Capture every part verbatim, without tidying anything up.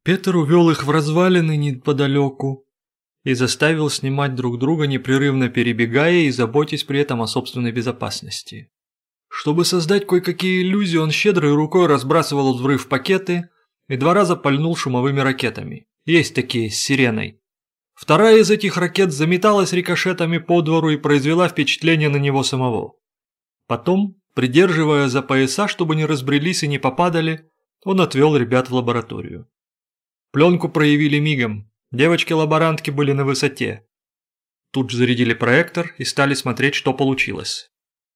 Петр увел их в развалины неподалеку и заставил снимать друг друга, непрерывно перебегая и заботясь при этом о собственной безопасности. Чтобы создать кое-какие иллюзии, он щедрой рукой разбрасывал взрыв пакеты и два раза пальнул шумовыми ракетами. Есть такие, с сиреной. Вторая из этих ракет заметалась рикошетами по двору и произвела впечатление на него самого. Потом, придерживая за пояса, чтобы не разбрелись и не попадали, он отвел ребят в лабораторию. Пленку проявили мигом, девочки-лаборантки были на высоте. Тут же зарядили проектор и стали смотреть, что получилось.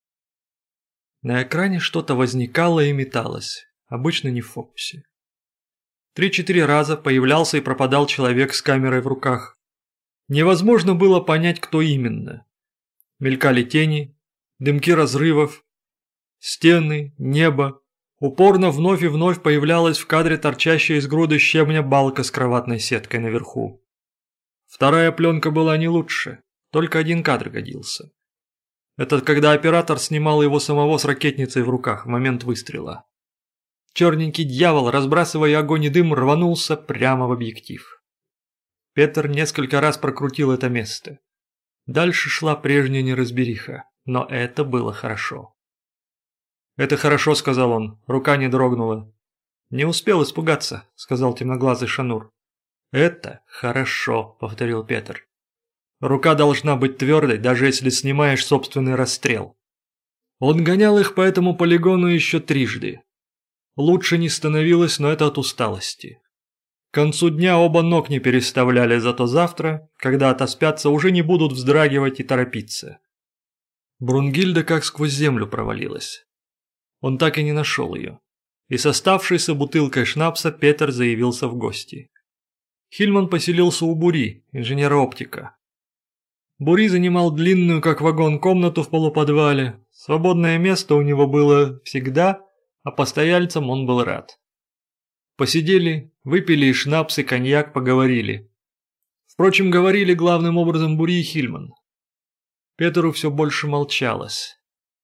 На экране что-то возникало и металось, обычно не в фокусе. Три-четыре раза появлялся и пропадал человек с камерой в руках. Невозможно было понять, кто именно. Мелькали тени, дымки разрывов, стены, небо. Упорно вновь и вновь появлялась в кадре торчащая из груды щебня балка с кроватной сеткой наверху. Вторая пленка была не лучше, только один кадр годился. Это когда оператор снимал его самого с ракетницей в руках в момент выстрела. Черненький дьявол, разбрасывая огонь и дым, рванулся прямо в объектив. Петр несколько раз прокрутил это место. Дальше шла прежняя неразбериха, но это было хорошо. «Это хорошо», — сказал он, рука не дрогнула. «Не успел испугаться», — сказал темноглазый Шанур. «Это хорошо», — повторил Петр. «Рука должна быть твердой, даже если снимаешь собственный расстрел». Он гонял их по этому полигону еще трижды. Лучше не становилось, но это от усталости. К концу дня оба ног не переставляли, зато завтра, когда отоспятся, уже не будут вздрагивать и торопиться. Брунгильда как сквозь землю провалилась. Он так и не нашел ее. И с оставшейся бутылкой шнапса Петр заявился в гости. Хильман поселился у Бури, инженера-оптика. Бури занимал длинную, как вагон, комнату в полуподвале. Свободное место у него было всегда, а постояльцам он был рад. Посидели, выпили и шнапс, и коньяк, поговорили. Впрочем, говорили главным образом Бури и Хильман. Петру все больше молчалось.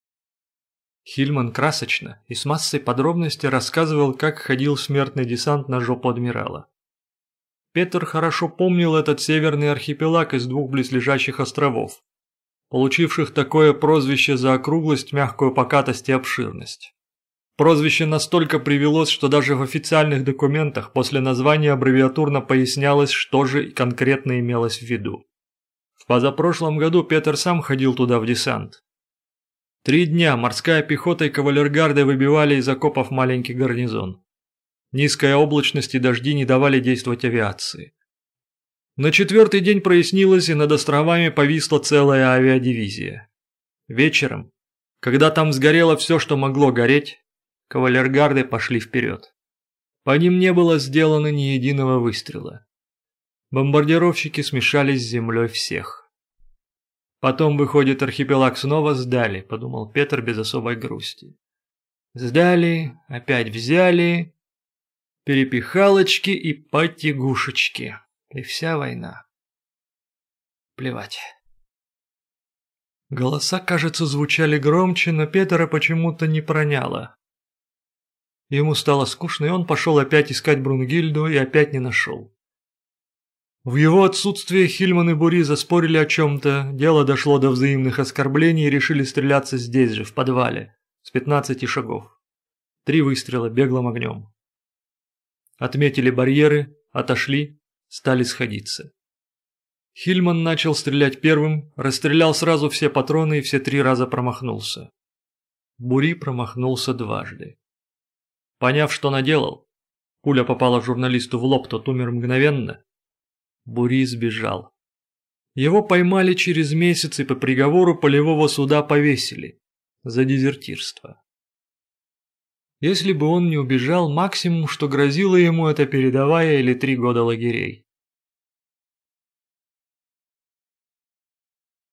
Хильман красочно и с массой подробностей рассказывал, как ходил смертный десант на жопу адмирала. Петр хорошо помнил этот северный архипелаг из двух близлежащих островов, получивших такое прозвище за округлость, мягкую покатость и обширность. Прозвище настолько привелось, что даже в официальных документах после названия аббревиатурно пояснялось, что же конкретно имелось в виду. В позапрошлом году Петр сам ходил туда в десант. Три дня морская пехота и кавалергарды выбивали из окопов маленький гарнизон. Низкая облачность и дожди не давали действовать авиации. На четвертый день прояснилось, и над островами повисла целая авиадивизия. Вечером, когда там сгорело все, что могло гореть, кавалергарды пошли вперед. По ним не было сделано ни единого выстрела. Бомбардировщики смешались с землей всех. Потом, выходит, архипелаг снова сдали, подумал Петр без особой грусти. Сдали, опять взяли, перепихалочки и потягушечки. И вся война. Плевать. Голоса, кажется, звучали громче, но Петра почему-то не проняло. Ему стало скучно, и он пошел опять искать Брунгильду и опять не нашел. В его отсутствие Хильман и Бури заспорили о чем-то, дело дошло до взаимных оскорблений и решили стреляться здесь же, в подвале, с пятнадцати шагов. Три выстрела беглым огнем. Отметили барьеры, отошли, стали сходиться. Хильман начал стрелять первым, расстрелял сразу все патроны и все три раза промахнулся. Бури промахнулся дважды. Поняв, что наделал, пуля попала журналисту в лоб, тот умер мгновенно. Бури сбежал. Его поймали через месяц и по приговору полевого суда повесили за дезертирство. Если бы он не убежал, максимум, что грозило ему, это передовая или три года лагерей.